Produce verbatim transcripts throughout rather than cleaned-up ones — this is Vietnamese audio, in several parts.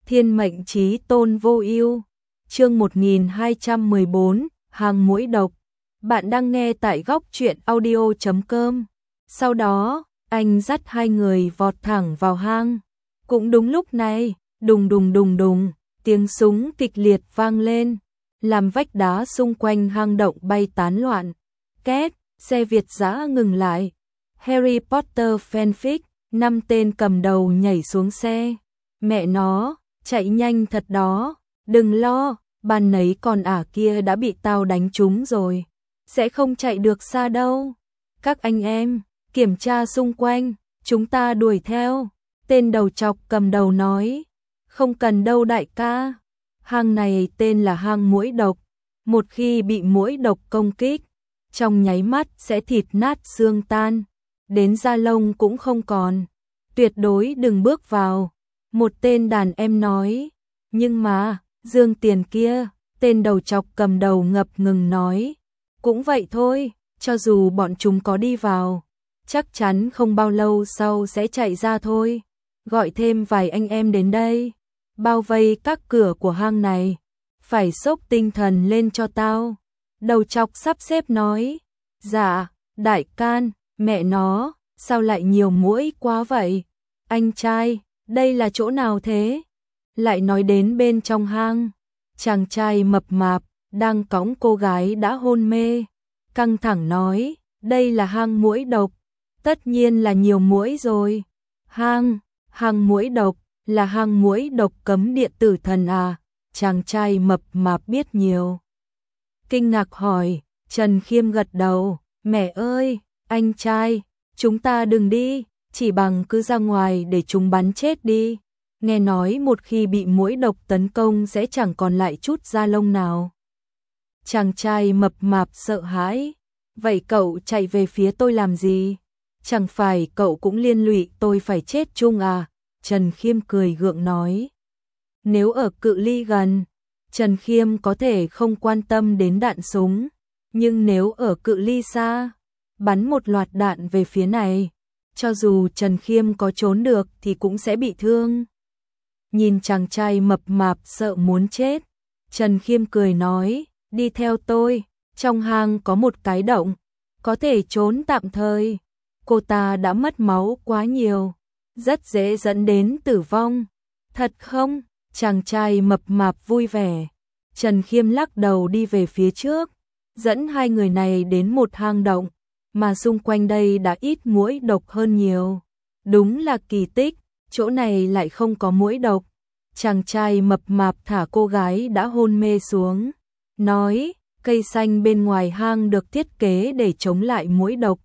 Thiên mệnh chí tôn vô ưu. Chương một nghìn hai trăm mười bốn, hang muỗi độc. Bạn đang nghe tại góc truyện audio chấm com. Sau đó, anh dắt hai người vọt thẳng vào hang. Cũng đúng lúc này, đùng đùng đùng đùng, tiếng súng kịch liệt vang lên, làm vách đá xung quanh hang động bay tán loạn. Két, xe Việt dã ngừng lại. Harry Potter fanfic, năm tên cầm đầu nhảy xuống xe. Mẹ nó, chạy nhanh thật đó, đừng lo, ban nấy con ả kia đã bị tao đánh trúng rồi, sẽ không chạy được xa đâu. Các anh em, kiểm tra xung quanh, chúng ta đuổi theo. Tên đầu trọc cầm đầu nói, không cần đâu đại ca, hang này tên là hang muỗi độc, một khi bị muỗi độc công kích, trong nháy mắt sẽ thịt nát xương tan, đến da lông cũng không còn, tuyệt đối đừng bước vào. Một tên đàn em nói, nhưng mà, Dương Tiền kia, tên đầu trọc cầm đầu ngập ngừng nói, cũng vậy thôi, cho dù bọn chúng có đi vào, chắc chắn không bao lâu sau sẽ chạy ra thôi, gọi thêm vài anh em đến đây, bao vây các cửa của hang này, phải xốc tinh thần lên cho tao. Đầu trọc sắp xếp nói, dạ, đại can, mẹ nó, sao lại nhiều muỗi quá vậy? Anh trai, đây là chỗ nào thế? Lại nói đến bên trong hang, chàng trai mập mạp, đang cõng cô gái đã hôn mê, căng thẳng nói, đây là hang muỗi độc, tất nhiên là nhiều muỗi rồi. Hang, hang muỗi độc, là hang muỗi độc cấm địa tử thần à? Chàng trai mập mạp biết nhiều. Kinh ngạc hỏi, Trần Khiêm gật đầu, mẹ ơi, anh trai, chúng ta đừng đi, chỉ bằng cứ ra ngoài để chúng bắn chết đi. Nghe nói một khi bị muỗi độc tấn công sẽ chẳng còn lại chút da lông nào. Chàng trai mập mạp sợ hãi, vậy cậu chạy về phía tôi làm gì? Chẳng phải cậu cũng liên lụy tôi phải chết chung à? Trần Khiêm cười gượng nói. Nếu ở cự ly gần, Trần Khiêm có thể không quan tâm đến đạn súng, nhưng nếu ở cự ly xa, bắn một loạt đạn về phía này, cho dù Trần Khiêm có trốn được thì cũng sẽ bị thương. Nhìn chàng trai mập mạp sợ muốn chết, Trần Khiêm cười nói, đi theo tôi, trong hang có một cái động, có thể trốn tạm thời. Cô ta đã mất máu quá nhiều, rất dễ dẫn đến tử vong. Thật không? Chàng trai mập mạp vui vẻ. Trần Khiêm lắc đầu đi về phía trước, dẫn hai người này đến một hang động, mà xung quanh đây đã ít muỗi độc hơn nhiều. Đúng là kỳ tích, chỗ này lại không có muỗi độc. Chàng trai mập mạp thả cô gái đã hôn mê xuống, nói, cây xanh bên ngoài hang được thiết kế để chống lại muỗi độc.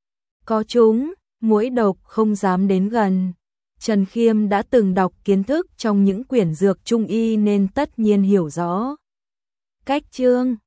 Có chúng, muỗi độc không dám đến gần. Trần Khiêm đã từng đọc kiến thức trong những quyển dược trung y nên tất nhiên hiểu rõ. Cách chương